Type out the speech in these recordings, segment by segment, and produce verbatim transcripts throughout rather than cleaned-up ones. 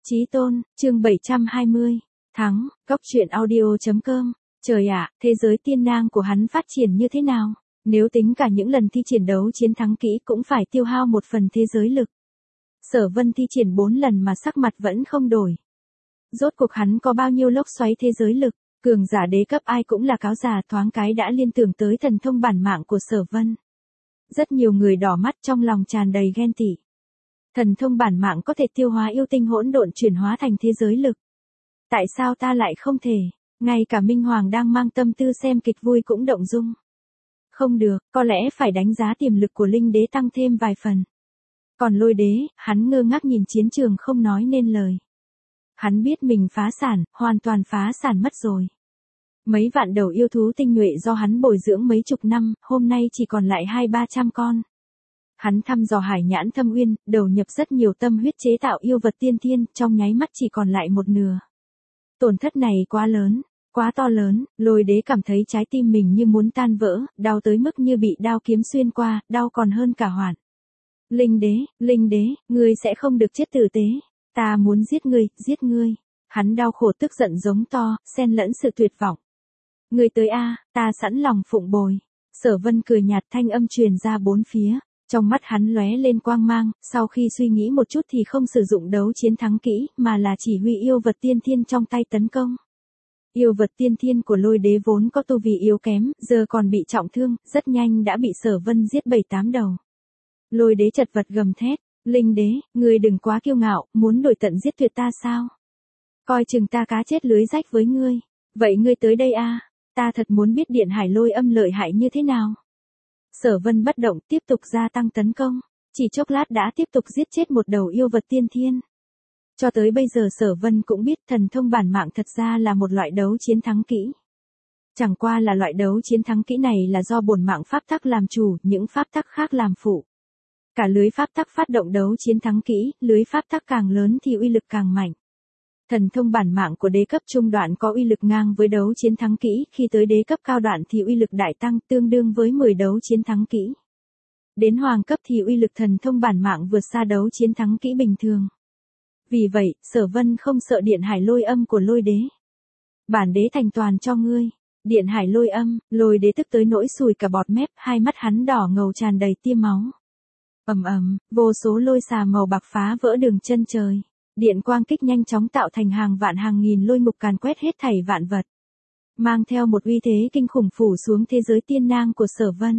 Chí tôn, chương bảy trăm hai mươi, thắng, góc truyện audio.com, trời ạ, thế giới tiên nang của hắn phát triển như thế nào? Nếu tính cả những lần thi triển đấu chiến thắng kỹ cũng phải tiêu hao một phần thế giới lực. Sở Vân thi triển bốn lần mà sắc mặt vẫn không đổi. Rốt cuộc hắn có bao nhiêu lốc xoáy thế giới lực, cường giả đế cấp ai cũng là cáo già, thoáng cái đã liên tưởng tới thần thông bản mạng của Sở Vân. Rất nhiều người đỏ mắt, trong lòng tràn đầy ghen tị. Thần thông bản mạng có thể tiêu hóa yêu tinh hỗn độn chuyển hóa thành thế giới lực. Tại sao ta lại không thể? Ngay cả Minh Hoàng đang mang tâm tư xem kịch vui cũng động dung. Không được, có lẽ phải đánh giá tiềm lực của linh đế tăng thêm vài phần. Còn Lôi đế, hắn ngơ ngác nhìn chiến trường không nói nên lời. Hắn biết mình phá sản, hoàn toàn phá sản mất rồi. Mấy vạn đầu yêu thú tinh nhuệ do hắn bồi dưỡng mấy chục năm, hôm nay chỉ còn lại hai ba trăm con. Hắn thăm dò hải nhãn thâm uyên, đầu nhập rất nhiều tâm huyết chế tạo yêu vật tiên thiên, trong nháy mắt chỉ còn lại một nửa. Tổn thất này quá lớn, quá to lớn, Lôi đế cảm thấy trái tim mình như muốn tan vỡ, đau tới mức như bị đao kiếm xuyên qua, đau còn hơn cả hoạn. Linh đế, linh đế, ngươi sẽ không được chết tử tế. Ta muốn giết ngươi, giết ngươi. Hắn đau khổ tức giận giống to, xen lẫn sự tuyệt vọng. Ngươi tới a, ta sẵn lòng phụng bồi. Sở Vân cười nhạt, thanh âm truyền ra bốn phía. Trong mắt hắn lóe lên quang mang, sau khi suy nghĩ một chút thì không sử dụng đấu chiến thắng kỹ, mà là chỉ huy yêu vật tiên thiên trong tay tấn công. Yêu vật tiên thiên của Lôi đế vốn có tu vi yếu kém, giờ còn bị trọng thương, rất nhanh đã bị Sở Vân giết bảy tám đầu. Lôi đế chật vật gầm thét, linh đế, ngươi đừng quá kiêu ngạo, muốn đuổi tận giết tuyệt ta sao? Coi chừng ta cá chết lưới rách với ngươi. Vậy ngươi tới đây a, ta thật muốn biết điện hải lôi âm lợi hại như thế nào. Sở Vân bất động, tiếp tục gia tăng tấn công, chỉ chốc lát đã tiếp tục giết chết một đầu yêu vật tiên thiên. Cho tới bây giờ Sở Vân cũng biết thần thông bản mạng thật ra là một loại đấu chiến thắng kỹ. Chẳng qua là loại đấu chiến thắng kỹ này là do bổn mạng pháp tắc làm chủ, những pháp tắc khác làm phụ. Cả lưới pháp tắc phát động đấu chiến thắng kỹ, lưới pháp tắc càng lớn thì uy lực càng mạnh. Thần thông bản mạng của đế cấp trung đoạn có uy lực ngang với đấu chiến thắng kỹ, khi tới đế cấp cao đoạn thì uy lực đại tăng, tương đương với mười đấu chiến thắng kỹ. Đến hoàng cấp thì uy lực thần thông bản mạng vượt xa đấu chiến thắng kỹ bình thường. Vì vậy, Sở Vân không sợ điện hải lôi âm của Lôi đế. Bản đế thành toàn cho ngươi. Điện hải lôi âm, Lôi đế tức tới nỗi sùi cả bọt mép, hai mắt hắn đỏ ngầu tràn đầy tia máu. Ầm ầm, vô số lôi xà màu bạc phá vỡ đường chân trời. Điện quang kích nhanh chóng tạo thành hàng vạn hàng nghìn lôi ngục càn quét hết thảy vạn vật. Mang theo một uy thế kinh khủng phủ xuống thế giới tiên nang của Sở Vân.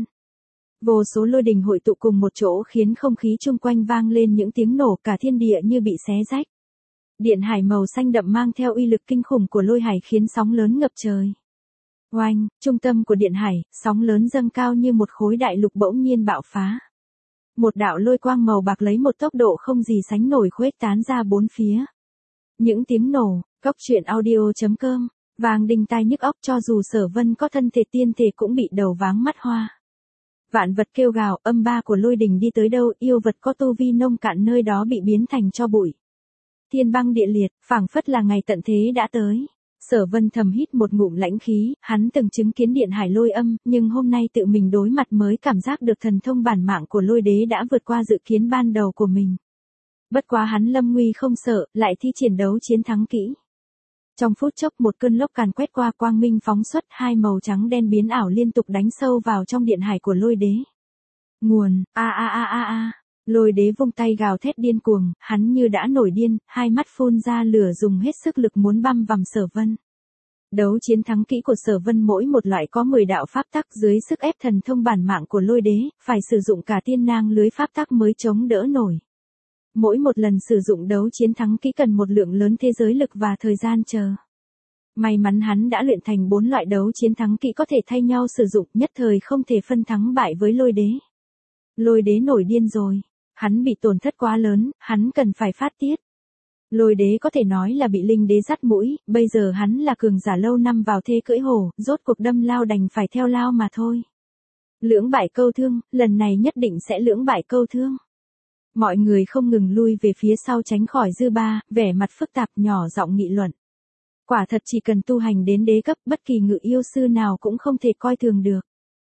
Vô số lôi đình hội tụ cùng một chỗ khiến không khí chung quanh vang lên những tiếng nổ, cả thiên địa như bị xé rách. Điện hải màu xanh đậm mang theo uy lực kinh khủng của lôi hải khiến sóng lớn ngập trời. Oanh, trung tâm của điện hải, sóng lớn dâng cao như một khối đại lục bỗng nhiên bạo phá. Một đạo lôi quang màu bạc lấy một tốc độ không gì sánh nổi khuếch tán ra bốn phía. Những tiếng nổ, góc truyện audio.com, vang đinh tai nhức óc, cho dù Sở Vân có thân thể tiên thể cũng bị đầu váng mắt hoa. Vạn vật kêu gào, âm ba của lôi đình đi tới đâu, yêu vật có tu vi nông cạn nơi đó bị biến thành tro bụi. Thiên băng địa liệt, phảng phất là ngày tận thế đã tới. Sở Vân thầm hít một ngụm lãnh khí, hắn từng chứng kiến điện hải lôi âm, nhưng hôm nay tự mình đối mặt mới cảm giác được thần thông bản mạng của Lôi đế đã vượt qua dự kiến ban đầu của mình. Bất quá hắn lâm nguy không sợ, lại thi triển đấu chiến thắng kỹ. Trong phút chốc một cơn lốc càn quét qua, quang minh phóng xuất, hai màu trắng đen biến ảo liên tục đánh sâu vào trong điện hải của Lôi đế. Nguồn, a a a a a. Lôi đế vung tay gào thét điên cuồng, hắn như đã nổi điên, hai mắt phun ra lửa dùng hết sức lực muốn băm vằm Sở Vân. Đấu chiến thắng kỹ của Sở Vân mỗi một loại có mười đạo pháp tắc, dưới sức ép thần thông bản mạng của Lôi đế, phải sử dụng cả tiên nang lưới pháp tắc mới chống đỡ nổi. Mỗi một lần sử dụng đấu chiến thắng kỹ cần một lượng lớn thế giới lực và thời gian chờ. May mắn hắn đã luyện thành bốn loại đấu chiến thắng kỹ có thể thay nhau sử dụng, nhất thời không thể phân thắng bại với Lôi đế. Lôi đế nổi điên rồi. Hắn bị tổn thất quá lớn, hắn cần phải phát tiết. Lôi đế có thể nói là bị linh đế dắt mũi, bây giờ hắn là cường giả lâu năm vào thế cưỡi hổ, rốt cuộc đâm lao đành phải theo lao mà thôi. Lưỡng bại câu thương, lần này nhất định sẽ lưỡng bại câu thương. Mọi người không ngừng lui về phía sau tránh khỏi dư ba, vẻ mặt phức tạp nhỏ giọng nghị luận. Quả thật chỉ cần tu hành đến đế cấp, bất kỳ ngự yêu sư nào cũng không thể coi thường được.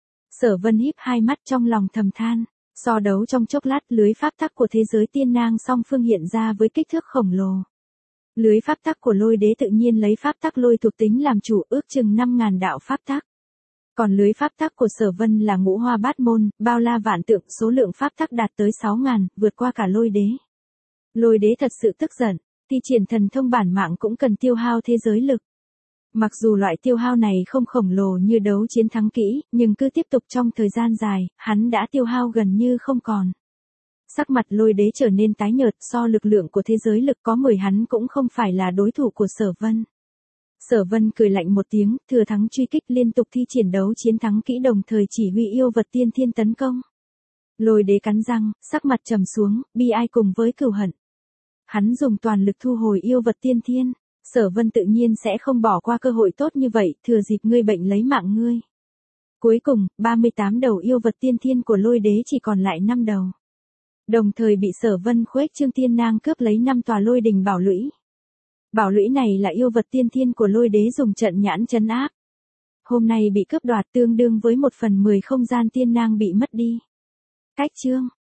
Sở Vân híp hai mắt trong lòng thầm than. So đấu trong chốc lát, lưới pháp tắc của thế giới tiên nang song phương hiện ra với kích thước khổng lồ. Lưới pháp tắc của lôi đế tự nhiên lấy pháp tắc lôi thuộc tính làm chủ, ước chừng năm ngàn đạo pháp tắc. Còn lưới pháp tắc của Sở Vân là ngũ hoa bát môn, bao la vạn tượng, số lượng pháp tắc đạt tới sáu ngàn, vượt qua cả lôi đế. Lôi đế thật sự tức giận, thi triển thần thông bản mạng cũng cần tiêu hao thế giới lực. Mặc dù loại tiêu hao này không khổng lồ như đấu chiến thắng kỹ, nhưng cứ tiếp tục trong thời gian dài, hắn đã tiêu hao gần như không còn. Sắc mặt lôi đế trở nên tái nhợt, so lực lượng của thế giới lực có mười hắn cũng không phải là đối thủ của Sở Vân. Sở Vân cười lạnh một tiếng, thừa thắng truy kích, liên tục thi triển đấu chiến thắng kỹ đồng thời chỉ huy yêu vật tiên thiên tấn công. Lôi đế cắn răng, sắc mặt trầm xuống, bi ai cùng với cừu hận. Hắn dùng toàn lực thu hồi yêu vật tiên thiên. Sở Vân tự nhiên sẽ không bỏ qua cơ hội tốt như vậy, thừa dịp ngươi bệnh lấy mạng ngươi. Cuối cùng, ba mươi tám đầu yêu vật tiên thiên của lôi đế chỉ còn lại năm đầu. Đồng thời bị Sở Vân khuếch trương tiên nang cướp lấy năm tòa lôi đình bảo lũy. Bảo lũy này là yêu vật tiên thiên của lôi đế dùng trận nhãn trấn áp. Hôm nay bị cướp đoạt tương đương với một phần mười không gian tiên nang bị mất đi. Cách chương